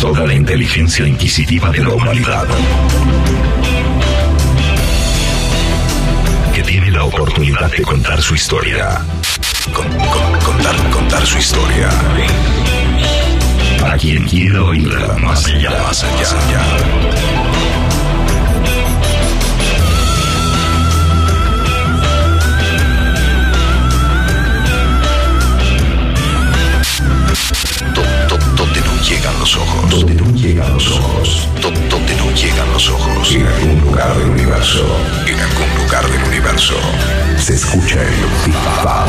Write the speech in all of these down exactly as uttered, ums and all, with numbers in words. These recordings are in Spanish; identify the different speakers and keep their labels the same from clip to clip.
Speaker 1: toda la inteligencia inquisitiva de la humanidad, que tiene la oportunidad de contar su historia. Con, con, contar, contar su historia. Para quien quiera oírla más allá, más allá, más allá. Donde no llegan los ojos. Donde no llegan los ojos. Donde no llegan los ojos. En algún lugar del universo. En algún lugar del universo. Se escucha el Big Bang.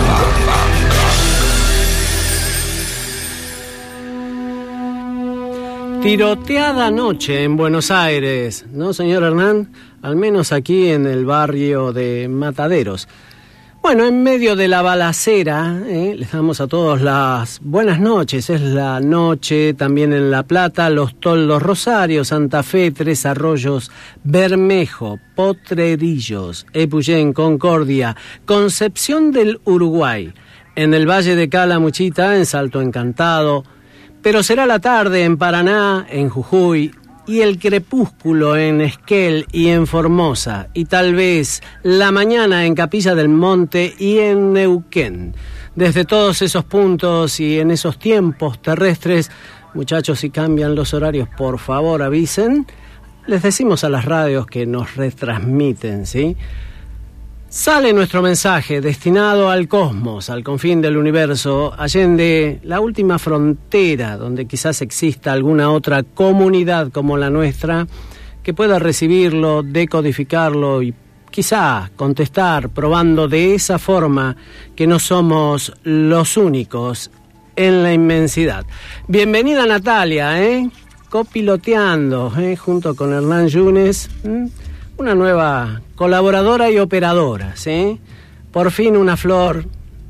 Speaker 2: Tiroteada noche en Buenos Aires, ¿no, señor Hernán? Al menos aquí en el barrio de Mataderos. Bueno, en medio de la balacera, ¿eh? les damos a todos las buenas noches. Es la noche también en La Plata, Los Toldos, Rosario, Santa Fe, Tres Arroyos, Bermejo, Potrerillos, Epuyén, Concordia, Concepción del Uruguay, en el Valle de Calamuchita, en Salto Encantado, pero será la tarde en Paraná, en Jujuy, y el crepúsculo en Esquel y en Formosa, y tal vez la mañana en Capilla del Monte y en Neuquén. Desde todos esos puntos y en esos tiempos terrestres, muchachos, si cambian los horarios, por favor avisen. Les decimos a las radios que nos retransmiten, ¿sí? Sale nuestro mensaje destinado al cosmos, al confín del universo, allende la última frontera donde quizás exista alguna otra comunidad como la nuestra que pueda recibirlo, decodificarlo y quizá contestar probando de esa forma que no somos los únicos en la inmensidad. Bienvenida Natalia, ¿eh? copiloteando, ¿eh? junto con Hernán Yunes, ¿eh? una nueva colaboradora y operadora, ¿sí? Por fin una flor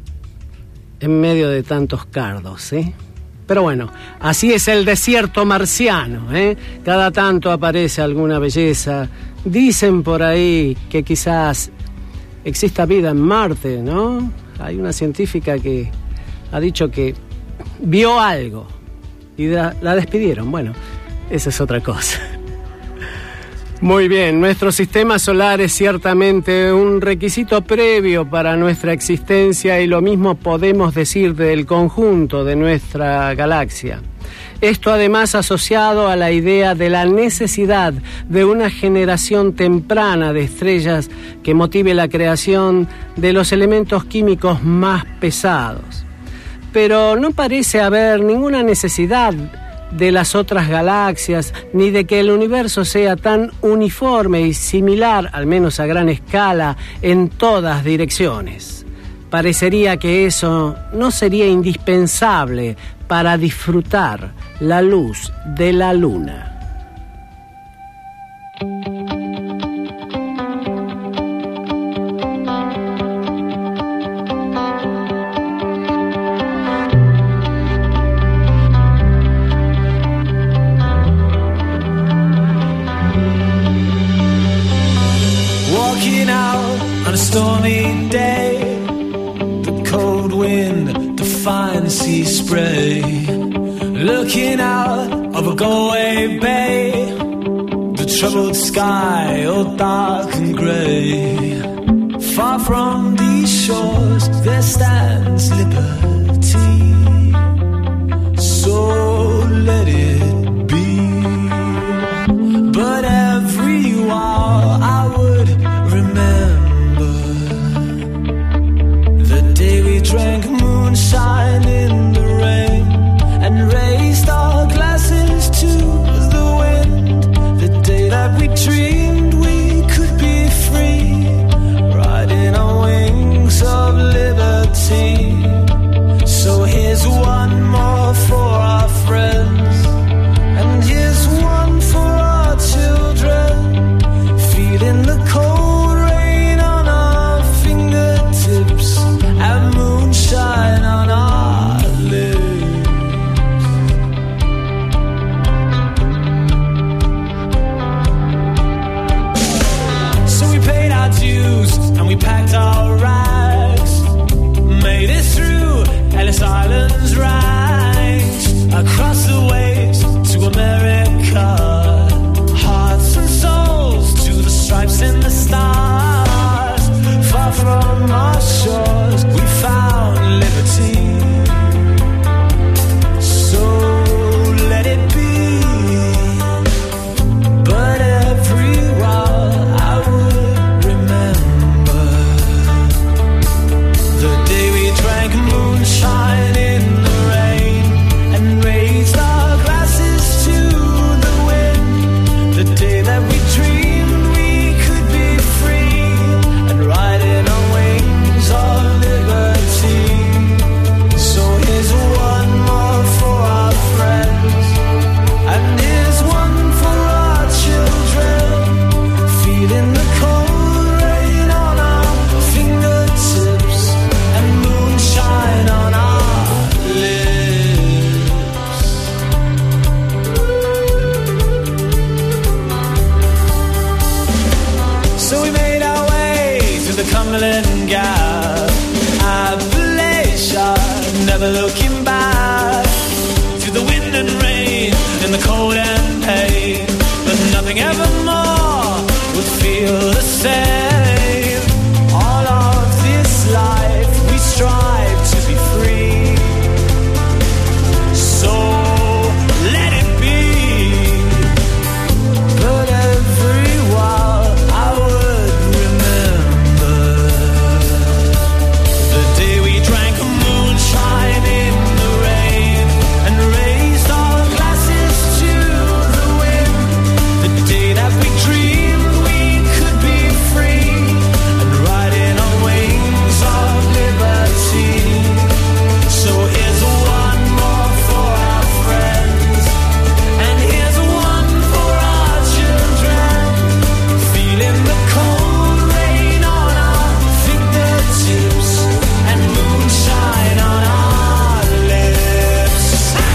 Speaker 2: en medio de tantos cardos, ¿sí? Pero bueno, así es el desierto marciano, ¿eh? Cada tanto aparece alguna belleza. Dicen por ahí que quizás exista vida en Marte, ¿no? Hay una científica que ha dicho que vio algo y la, la despidieron. Bueno, esa es otra cosa. Muy bien, nuestro sistema solar es ciertamente un requisito previo para nuestra existencia y lo mismo podemos decir del conjunto de nuestra galaxia. Esto además asociado a la idea de la necesidad de una generación temprana de estrellas que motive la creación de los elementos químicos más pesados. Pero no parece haber ninguna necesidad de las otras galaxias, ni de que el universo sea tan uniforme y similar, al menos a gran escala, en todas direcciones. Parecería que eso no sería indispensable para disfrutar la luz de la luna.
Speaker 3: Stormy day, the cold wind, the fine sea spray, looking out of a Galway bay, the troubled sky all dark and grey. Far from these shores there stands liberty, so let it be. But every while I would remember drank moonshine in the rain and raised our glasses to the wind. The day that we dreamed we could be free, riding on wings of liberty. never looking back through the wind and rain and the cold and pain, but nothing evermore would feel the same. All of this life we strive to be free, so let it be. But every while I would remember the day we drank moonshine in the rain and raised our glasses to the wind. The day that we dreamed we could be free and riding on wings of liberty. So here's one more for our friends, and here's one for our children, feeling the cold rain on our fingertips and moonshine on our lips.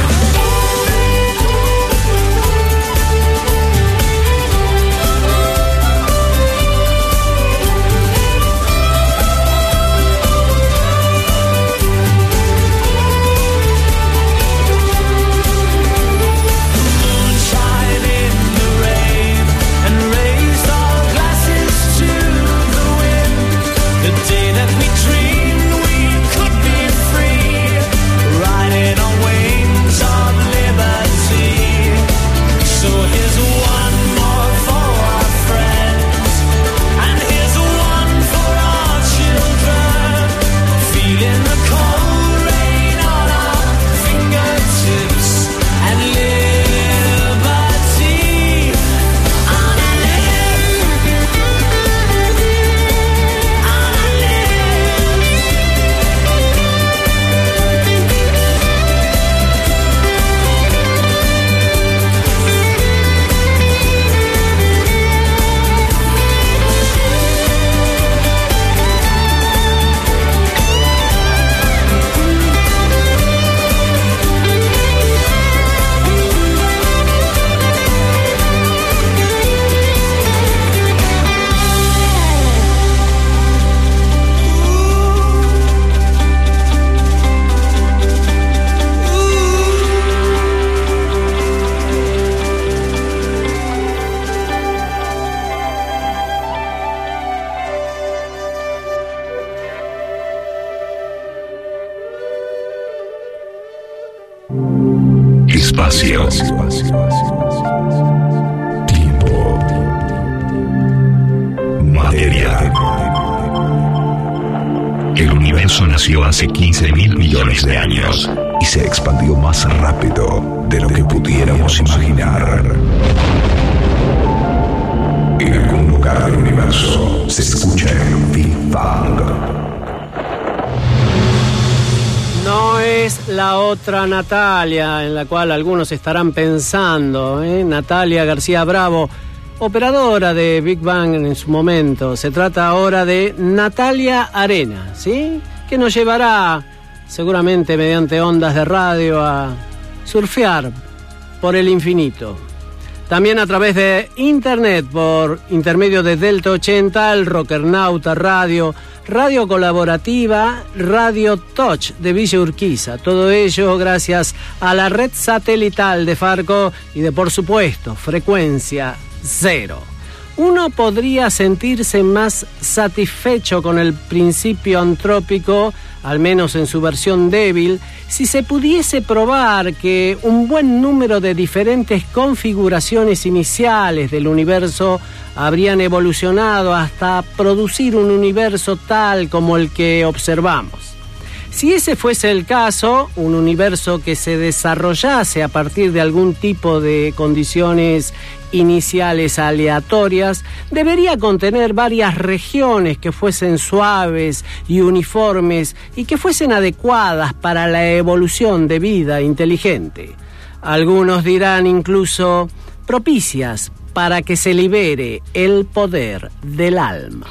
Speaker 3: Moonshine in the rain and raised our glasses to the wind. The day that we dreamed we could be free, riding on wings of liberty. So here's one more for our friends, and here's one for our children, feeling the cold rain on our fingertips and liberty on our lips, on our
Speaker 1: Espacio. Tiempo. Materia. El universo nació hace quince mil millones de años y se expandió más rápido de lo que pudiéramos imaginar. En algún lugar del universo se escucha el Big Bang.
Speaker 2: No es la otra Natalia en la cual algunos estarán pensando, ¿eh? Natalia García Bravo, operadora de Big Bang en su momento. Se trata ahora de Natalia Arena, ¿sí? Que nos llevará seguramente mediante ondas de radio a surfear por el infinito. También a través de internet, por intermedio de Delta ochenta, el Rockernauta Radio, Radio Colaborativa, Radio Touch de Villa Urquiza. Todo ello gracias a la red satelital de Farco y de, por supuesto, Frecuencia Cero. Uno podría sentirse más satisfecho con el principio antrópico, al menos en su versión débil, si se pudiese probar que un buen número de diferentes configuraciones iniciales del universo habrían evolucionado hasta producir un universo tal como el que observamos. Si ese fuese el caso, un universo que se desarrollase a partir de algún tipo de condiciones iniciales aleatorias, debería contener varias regiones que fuesen suaves y uniformes y que fuesen adecuadas para la evolución de vida inteligente. Algunos dirán incluso propicias para que se libere el poder del alma.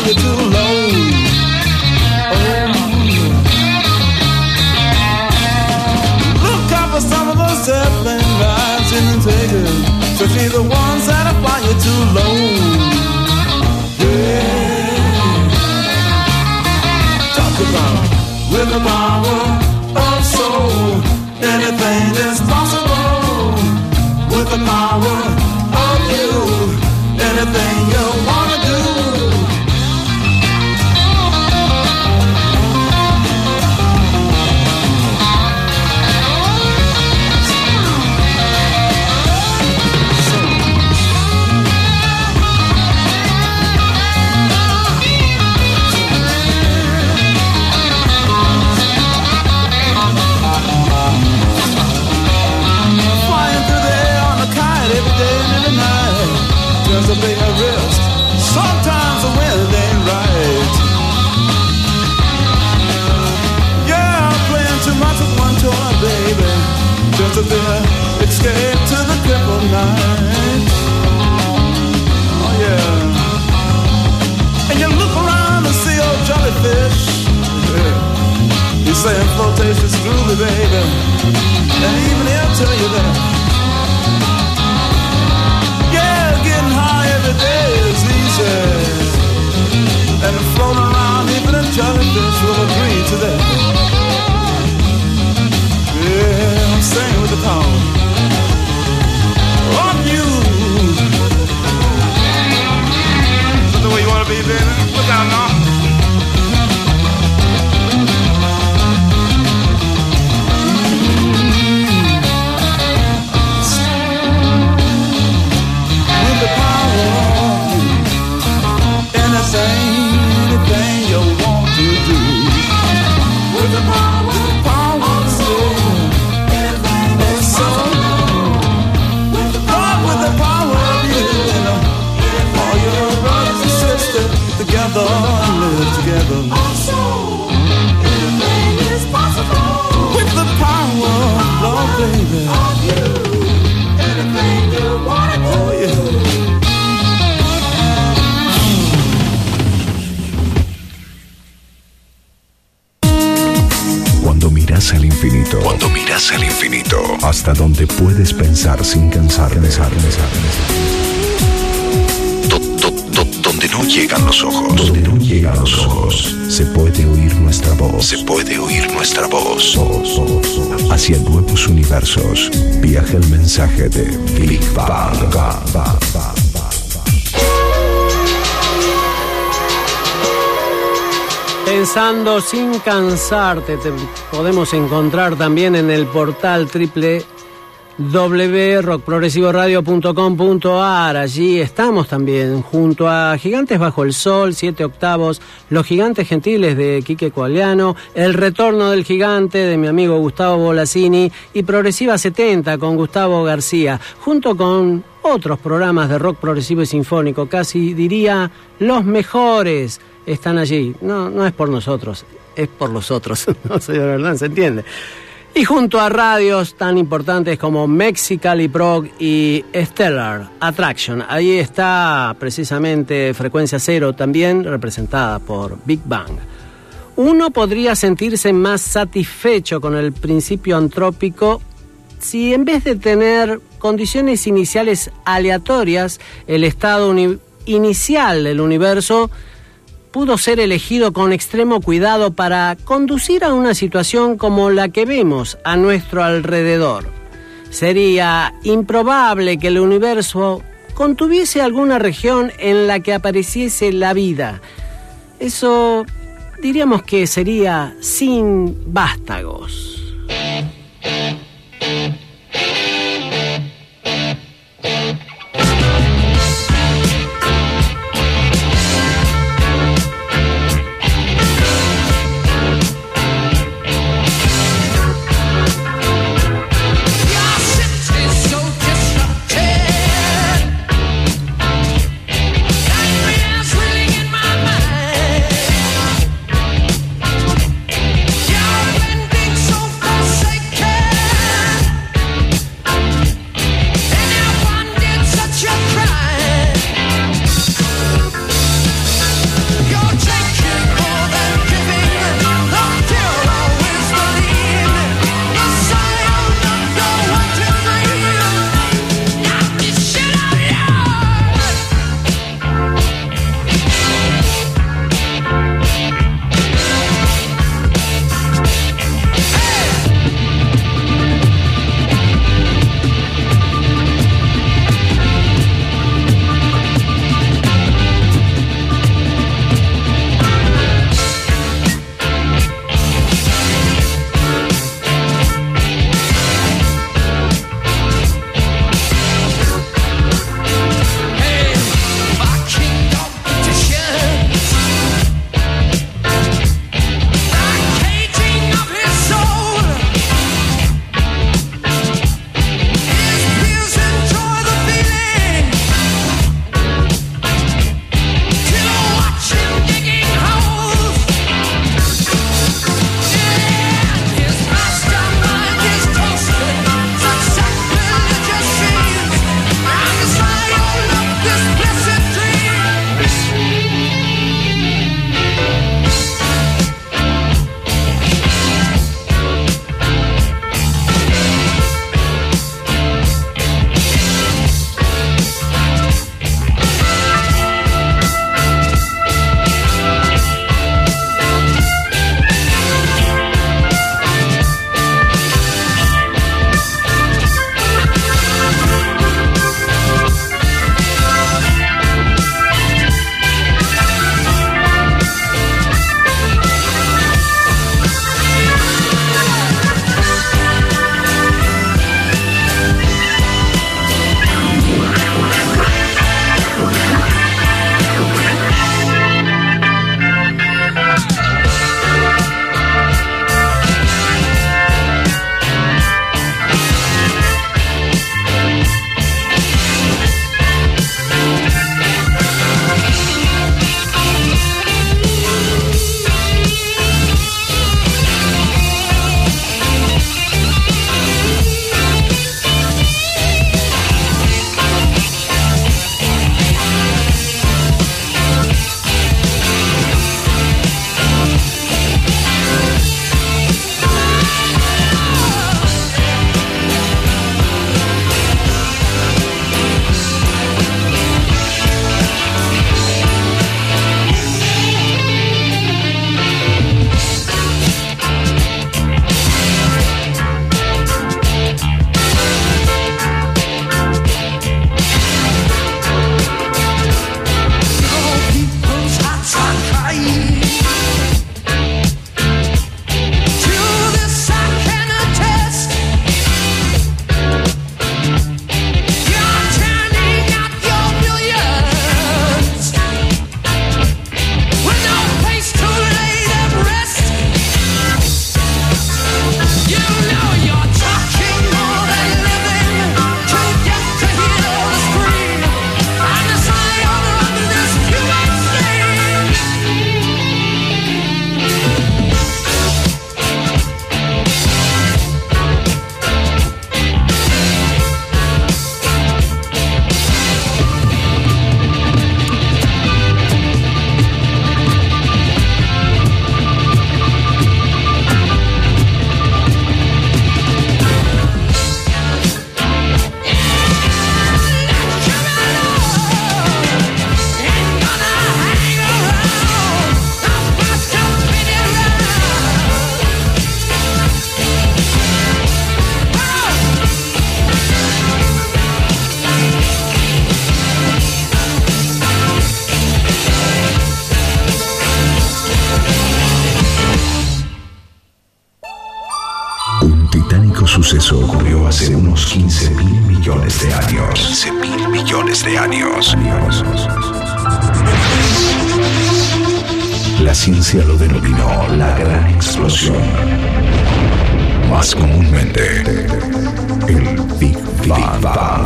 Speaker 3: you too low. Oh. Look out for some of those airplane rides in the takers, especially the ones that fly you too low. Yeah. Talk about with the power of soul, anything is possible. With the power of you, anything you wanna do. To pay a risk, sometimes the wind ain't right. Yeah, I'm playing too much with one toy, baby, just a bit of escape to the crippled night. Oh yeah. And you look around and see old jellyfish, yeah. He's saying flotation's groovy, baby, and even he'll tell you that. Getting high every day is easy, and floating around even a jellyfish will agree to that. Yeah, I'm staying with the power of you. Is that the way you want to be, baby? Look out now. Anything you want to do with the power, with the power of soul, anything that's so. With the power, with the power of you, you know, all your brothers and sisters together and live together. Also, anything is possible with the power of love, baby. Of you, anything you want to do. Oh, yeah.
Speaker 1: Cuando miras al infinito, cuando miras al infinito, hasta donde puedes pensar sin cansar, pensar, pensar, do, do, do, donde no llegan los ojos, donde no llegan los ojos, se puede oír nuestra voz, se puede oír nuestra voz. voz, voz. Hacia nuevos universos viaja el mensaje de Big Bang. Bang, Bang, Bang, Bang.
Speaker 2: Pensando sin cansarte, te podemos encontrar también en el portal doble u doble u doble u punto rock progresivo radio punto com punto a r. Allí estamos también junto a Gigantes Bajo el Sol, Siete Octavos, Los Gigantes Gentiles de Quique Coaliano, El Retorno del Gigante de mi amigo Gustavo Bolasini y Progresiva setenta con Gustavo García, junto con otros programas de rock progresivo y sinfónico, casi diría los mejores. Están allí, no, no es por nosotros, es por los otros, no, señor Hernán, ¿se entiende? Y junto a radios tan importantes como Mexicali Prog y Stellar Attraction, ahí está precisamente Frecuencia Cero, también representada por Big Bang. Uno podría sentirse más satisfecho con el principio antrópico si en vez de tener condiciones iniciales aleatorias, el estado uni- inicial del universo pudo ser elegido con extremo cuidado para conducir a una situación como la que vemos a nuestro alrededor. Sería improbable que el universo contuviese alguna región en la que apareciese la vida. Eso diríamos que sería sin vástagos.
Speaker 4: So
Speaker 1: fatídico suceso ocurrió hace unos quince mil millones de años. quince mil millones de años. La ciencia lo denominó la gran explosión. Más comúnmente, el Big Bang.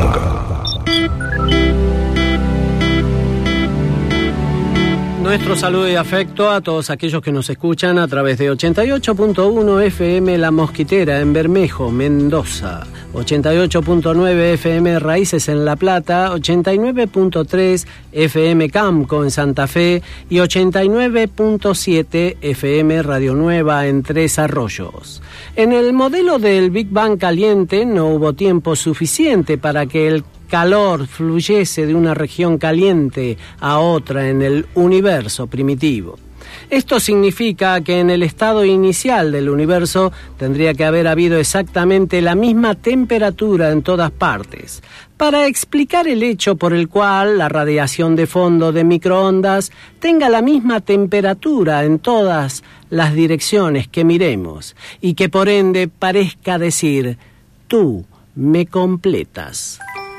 Speaker 2: Nuestro saludo y afecto a todos aquellos que nos escuchan a través de ochenta y ocho punto uno F M La Mosquitera en Bermejo, Mendoza, ochenta y ocho punto nueve F M Raíces en La Plata, ochenta y nueve punto tres F M Camco en Santa Fe y ochenta y nueve punto siete F M Radio Nueva en Tres Arroyos. En el modelo del Big Bang caliente no hubo tiempo suficiente para que el calor fluyese de una región caliente a otra en el universo primitivo. Esto significa que en el estado inicial del universo tendría que haber habido exactamente la misma temperatura en todas partes, para explicar el hecho por el cual la radiación de fondo de microondas tenga la misma temperatura en todas las direcciones que miremos, y que por ende parezca decir, tú me completas.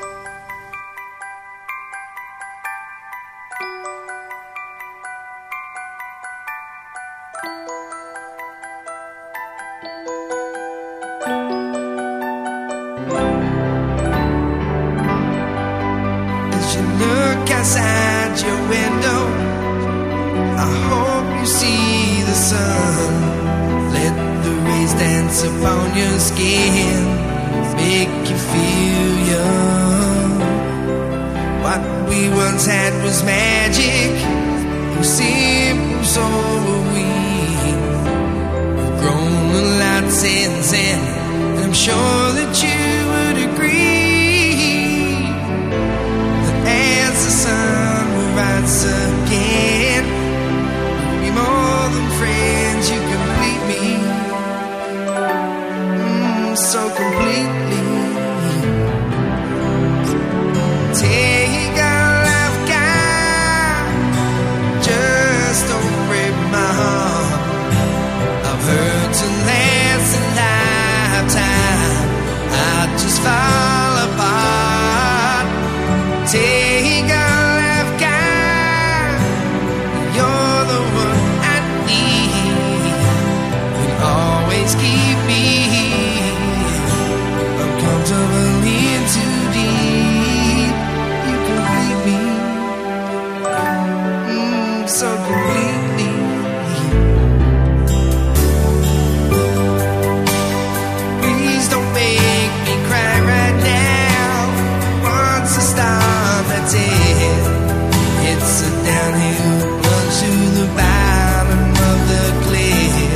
Speaker 3: Outside your window, I hope you see the sun. Let the rays dance upon your skin, make you feel young. What we once had was magic, it was simple, so were we. We've grown a lot since then, and I'm sure that you would agree. The sun will rise again. We'll be more than friends. You complete me, mm, so completely. Take all I've got, just don't break my heart. I've heard to last a lifetime, I just fall apart. Take keep me uncomfortably in too deep. You complete me, mm, so completely. Please don't make me cry right now. Once I start, that's it. It's a downhill plunge to the bottom of the cliff.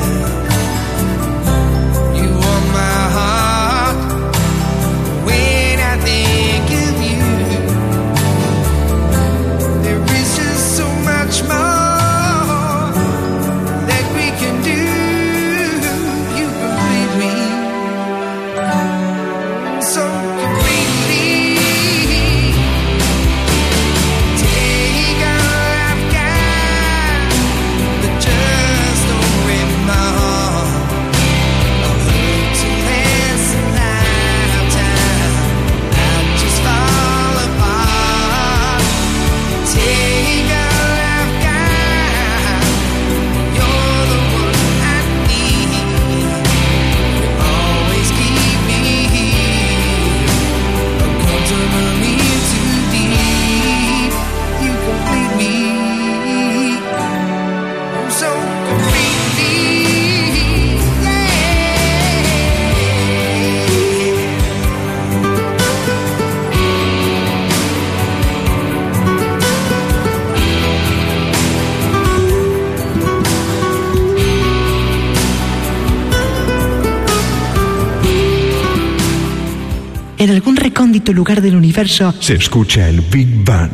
Speaker 4: En algún recóndito lugar del universo
Speaker 1: se escucha el Big Bang.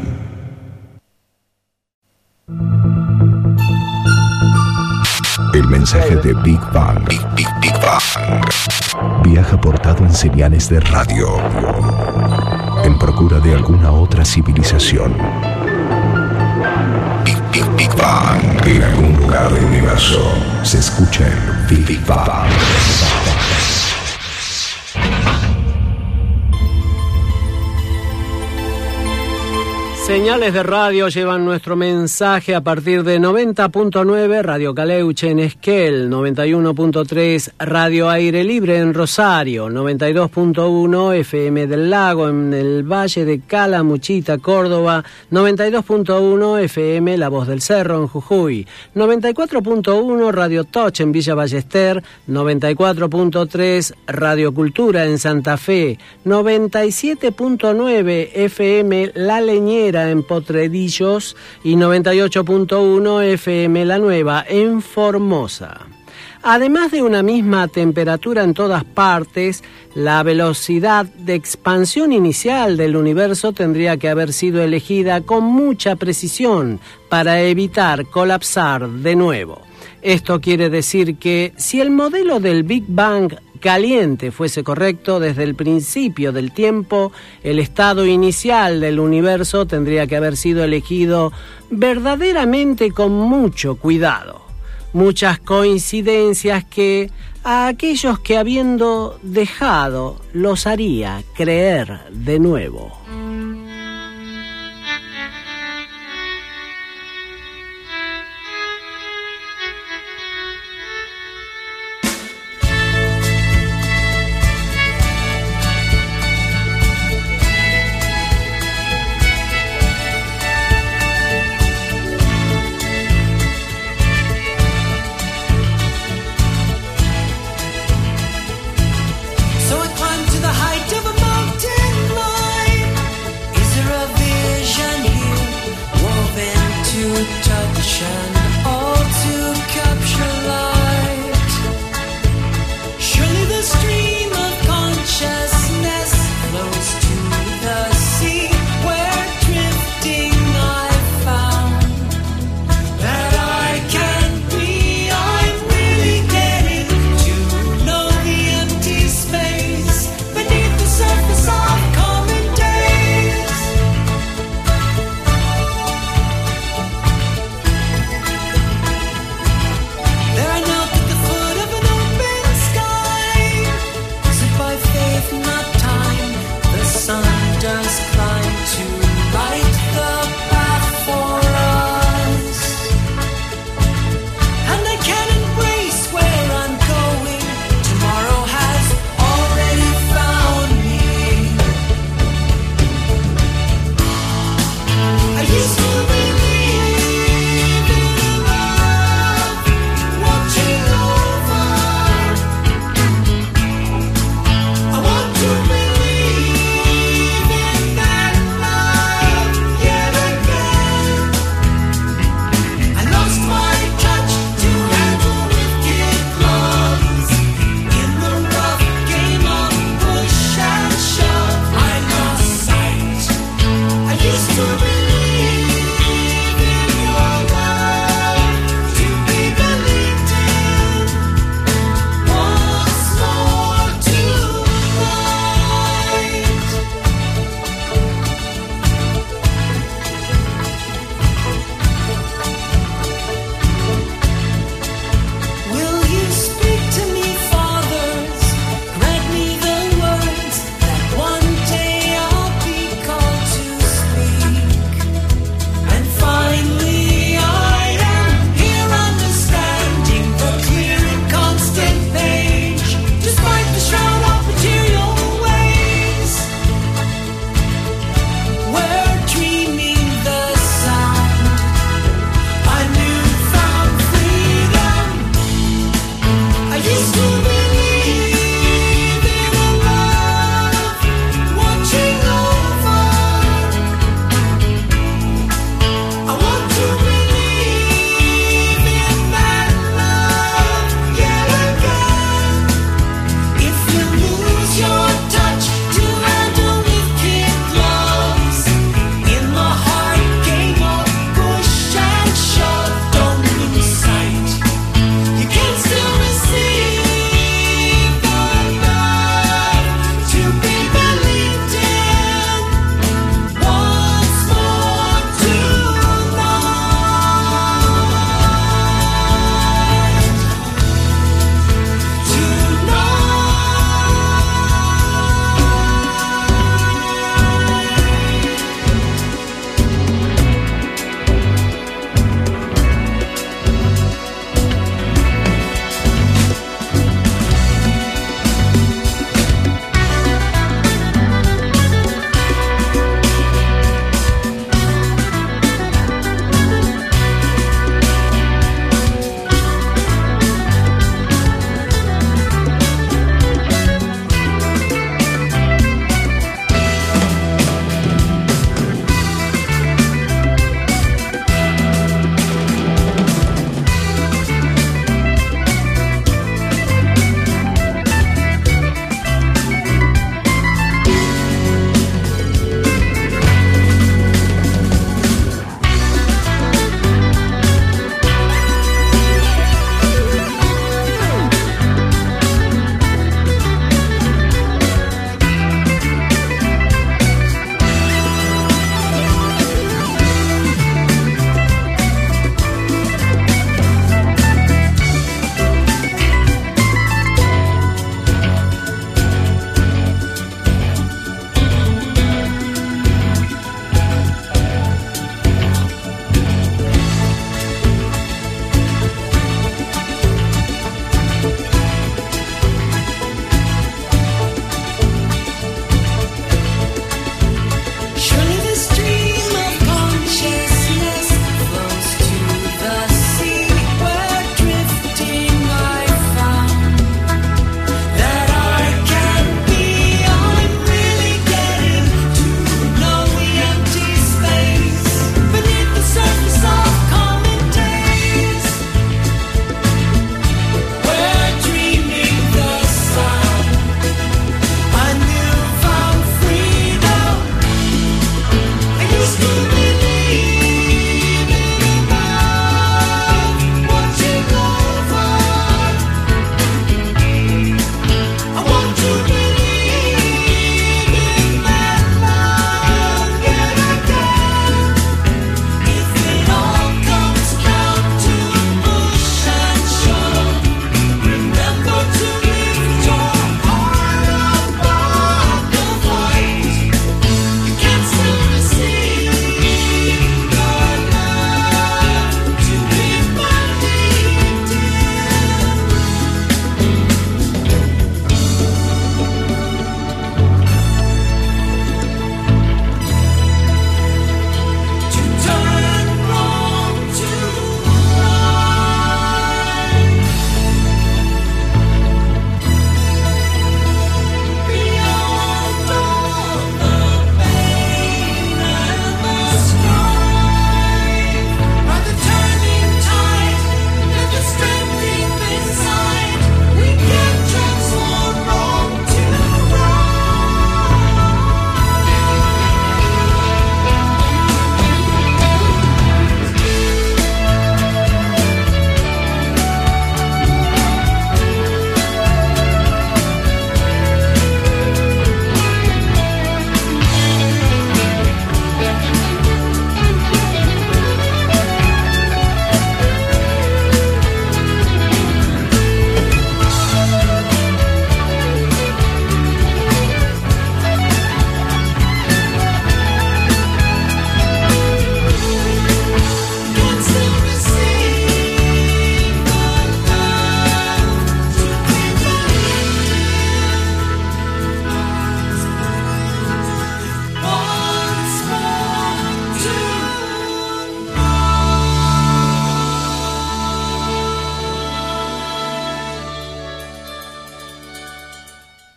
Speaker 1: El mensaje de Big Bang, Big, Big, Big Bang viaja portado en señales de radio en procura de alguna otra civilización. Big, Big, Big Bang. En algún lugar del universo se escucha el Big, Big Bang.
Speaker 2: Señales de radio llevan nuestro mensaje a partir de noventa punto nueve Radio Caleuche en Esquel, noventa y uno punto tres Radio Aire Libre en Rosario, noventa y dos punto uno F M del Lago en el Valle de Calamuchita, Córdoba, noventa y dos punto uno F M La Voz del Cerro en Jujuy, noventa y cuatro punto uno Radio Toch en Villa Ballester, noventa y cuatro punto tres Radio Cultura en Santa Fe, noventa y siete punto nueve F M La Leñera en Potredillos y noventa y ocho punto uno F M La Nueva en Formosa. Además de una misma temperatura en todas partes, la velocidad de expansión inicial del universo tendría que haber sido elegida con mucha precisión para evitar colapsar de nuevo. Esto quiere decir que si el modelo del Big Bang caliente fuese correcto desde el principio del tiempo, el estado inicial del universo tendría que haber sido elegido verdaderamente con mucho cuidado. Muchas coincidencias que a aquellos que habiendo dejado los haría creer de nuevo.
Speaker 3: So I climbed to the height of a mountain line.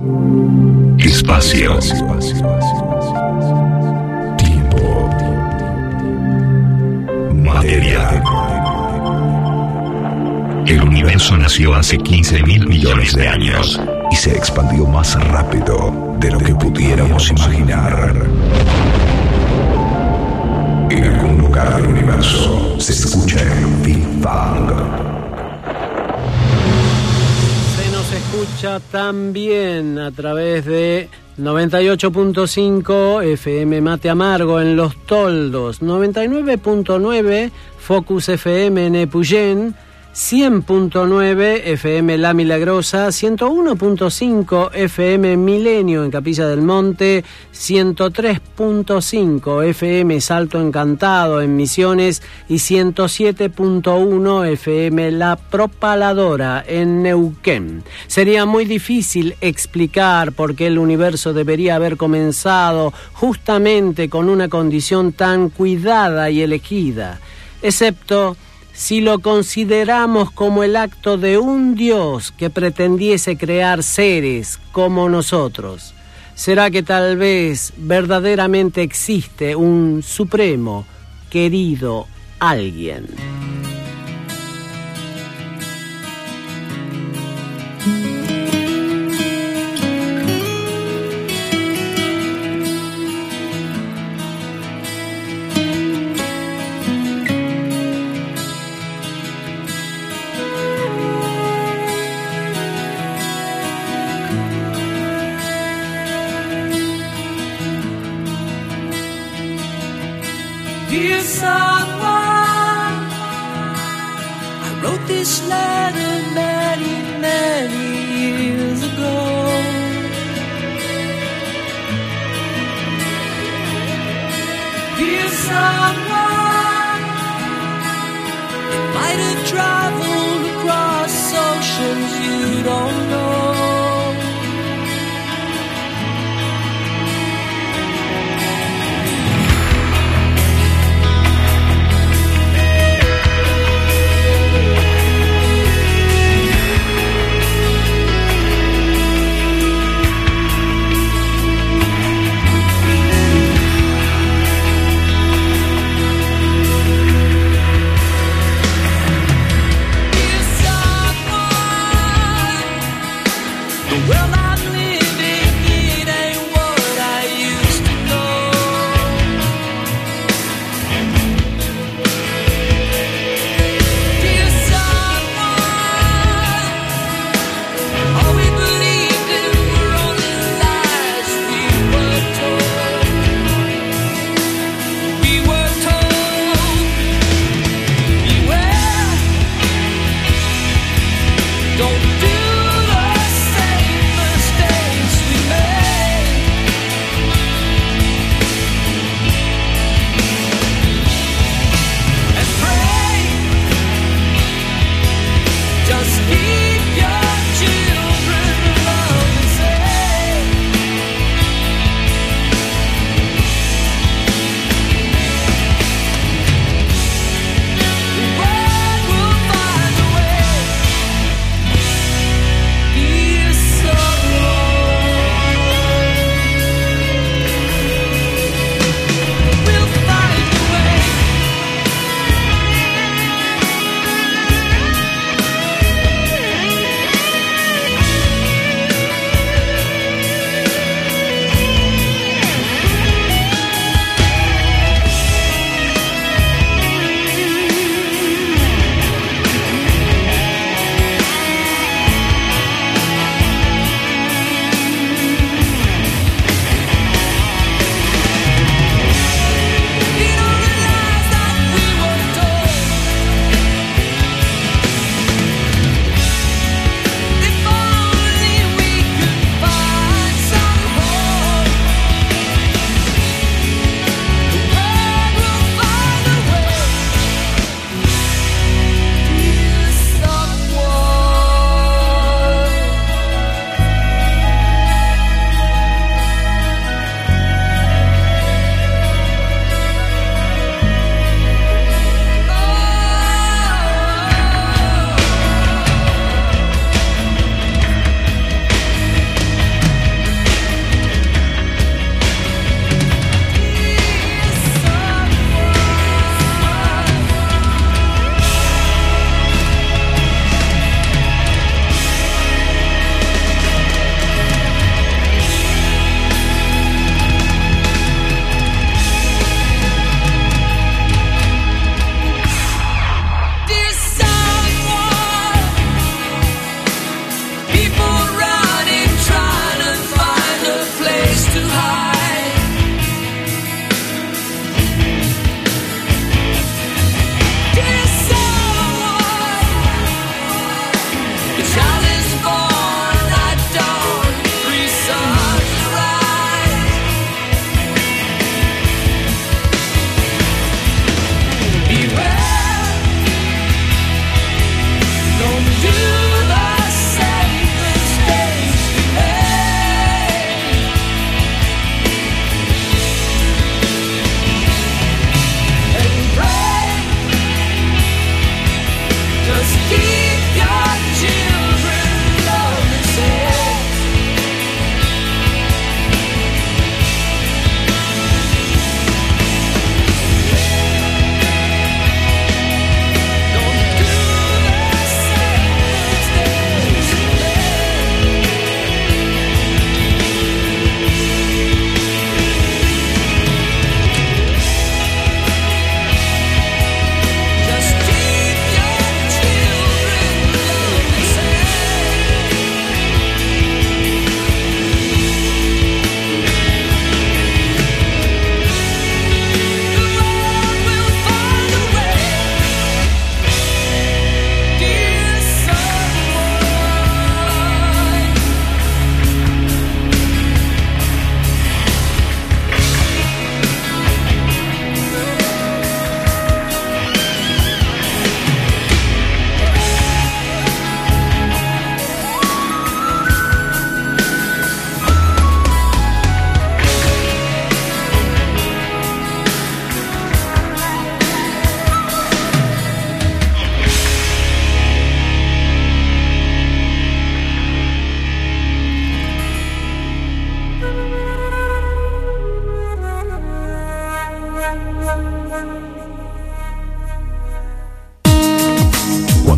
Speaker 1: Espacio. Tiempo. Materia. El universo nació hace quince mil millones de años y se expandió más rápido de lo que pudiéramos imaginar. En algún lugar del universo se escucha el Big Bang.
Speaker 2: Se nos escucha también a través de noventa y ocho punto cinco F M Mate Amargo en Los Toldos, noventa y nueve punto nueve Focus F M en Epuyén, cien punto nueve F M La Milagrosa, ciento uno punto cinco F M Milenio en Capilla del Monte, ciento tres punto cinco F M Salto Encantado en Misiones y ciento siete punto uno F M La Propaladora en Neuquén. Sería muy difícil explicar por qué el universo debería haber comenzado justamente con una condición tan cuidada y elegida, excepto si lo consideramos como el acto de un Dios que pretendiese crear seres como nosotros. ¿Será que tal vez verdaderamente existe un supremo, querido alguien?
Speaker 3: Dear someone, I wrote this letter many, many years ago. Dear someone, it might have traveled across oceans you don't know.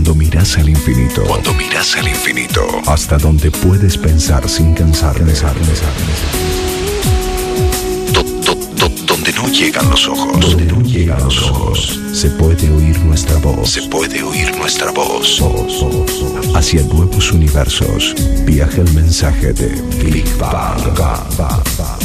Speaker 1: Cuando miras al infinito, cuando miras al infinito, hasta donde puedes pensar sin cansar, pensar, pensar, do, do, do, donde no llegan los ojos, donde no llegan los ojos, se puede oír nuestra voz, se puede oír nuestra voz. voz, voz, voz. Hacia nuevos universos viaja el mensaje de Big Bang. Bang, Bang, Bang, Bang.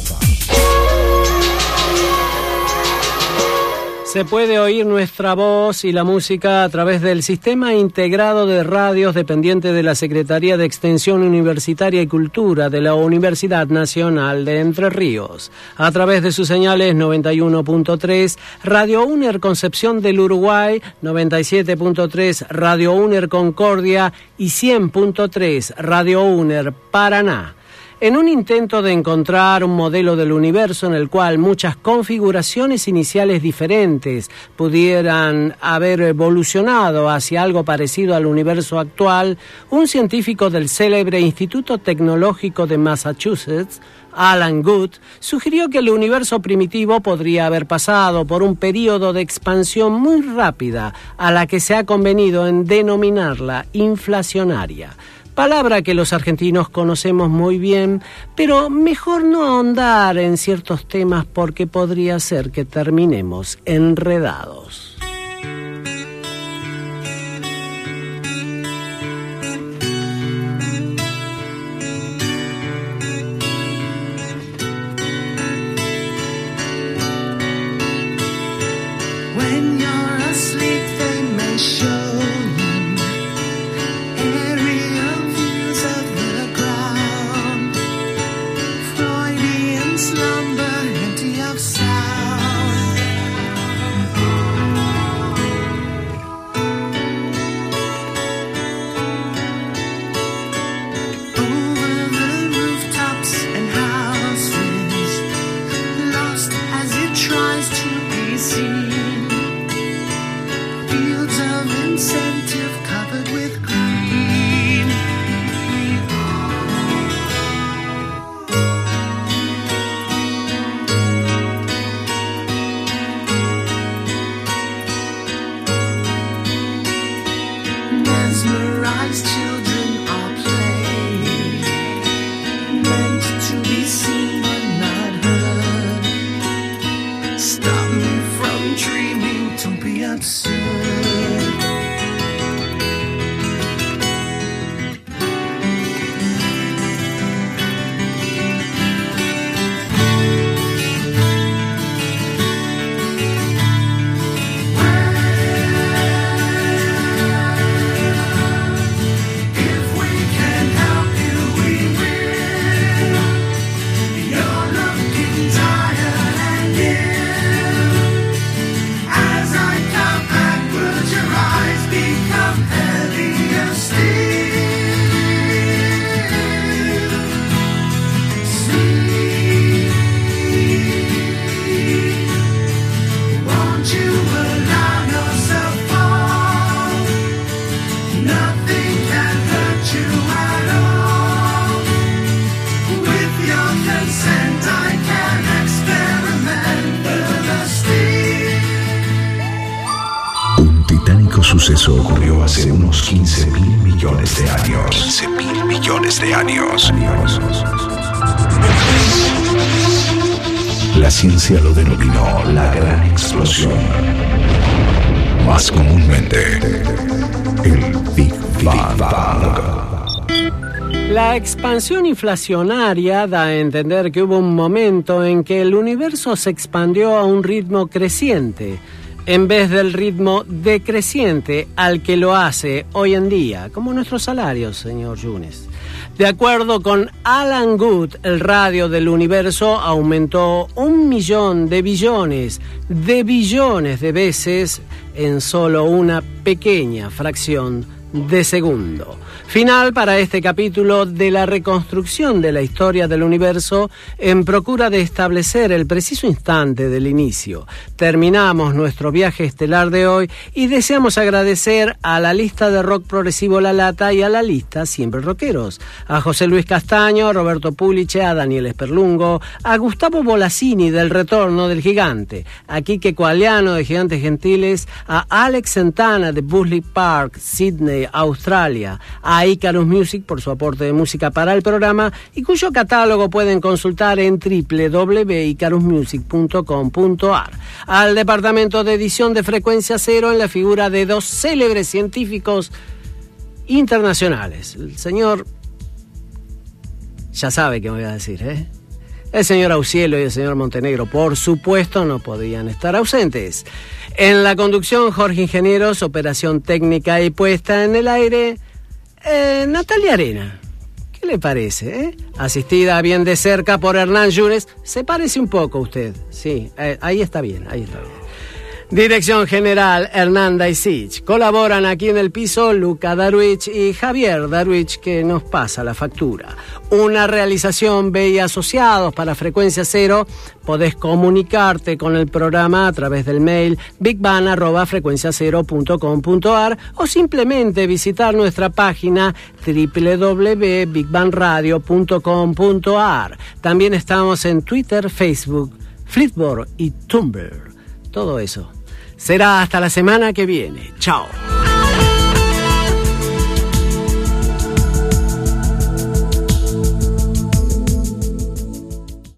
Speaker 2: Se puede oír nuestra voz y la música a través del Sistema Integrado de Radios dependiente de la Secretaría de Extensión Universitaria y Cultura de la Universidad Nacional de Entre Ríos. A través de sus señales noventa y uno punto tres, Radio UNER Concepción del Uruguay, noventa y siete punto tres, Radio UNER Concordia y cien punto tres, Radio UNER Paraná. En un intento de encontrar un modelo del universo en el cual muchas configuraciones iniciales diferentes pudieran haber evolucionado hacia algo parecido al universo actual, un científico del célebre Instituto Tecnológico de Massachusetts, Alan Guth, sugirió que el universo primitivo podría haber pasado por un período de expansión muy rápida, a la que se ha convenido en denominarla inflacionaria. Palabra que los argentinos conocemos muy bien, pero mejor no ahondar en ciertos temas porque podría ser que terminemos enredados.
Speaker 3: When you're asleep, they may show
Speaker 1: Suceso ocurrió hace unos quince mil millones de años. quince mil millones de años. La ciencia lo denominó la gran explosión. Más comúnmente, el Big Bang.
Speaker 2: La expansión inflacionaria da a entender que hubo un momento en que el universo se expandió a un ritmo creciente, en vez del ritmo decreciente al que lo hace hoy en día, como nuestros salarios, señor Yunes. De acuerdo con Alan Guth, el radio del universo aumentó un millón de billones de billones de veces en solo una pequeña fracción de segundo. Final para este capítulo de la reconstrucción de la historia del universo en procura de establecer el preciso instante del inicio. Terminamos nuestro viaje estelar de hoy y deseamos agradecer a la lista de rock progresivo La Lata y a la lista Siempre Rockeros, a José Luis Castaño, a Roberto Puliche, a Daniel Esperlungo, a Gustavo Bolasini del Retorno del Gigante, a Quique Coaliano de Gigantes Gentiles, a Alex Santana de Busley Park, Sydney, Australia, a Icarus Music por su aporte de música para el programa y cuyo catálogo pueden consultar en doble u doble u doble u punto icarus music punto com punto a r. Al departamento de edición de Frecuencia Cero en la figura de dos célebres científicos internacionales. El señor... ya sabe qué me voy a decir, ¿eh? El señor Aucielo y el señor Montenegro, por supuesto, no podían estar ausentes. En la conducción, Jorge Ingenieros, operación técnica y puesta en el aire, eh, Natalia Arena. ¿Qué le parece, eh? Asistida bien de cerca por Hernán Yunes. Se parece un poco a usted, sí, eh, ahí está bien, ahí está bien. Dirección General, Hernán Daisich. Colaboran aquí en el piso Luca Darwich y Javier Darwich, que nos pasa la factura. Una realización B y Asociados para Frecuencia Cero. Podés comunicarte con el programa a través del mail bigban arroba frecuencia cero punto com punto a r o simplemente visitar nuestra página doble u doble u doble u punto bigban radio punto com punto a r. También estamos en Twitter, Facebook, Flipboard y Tumblr. Todo eso. Será hasta la semana que viene. Chao.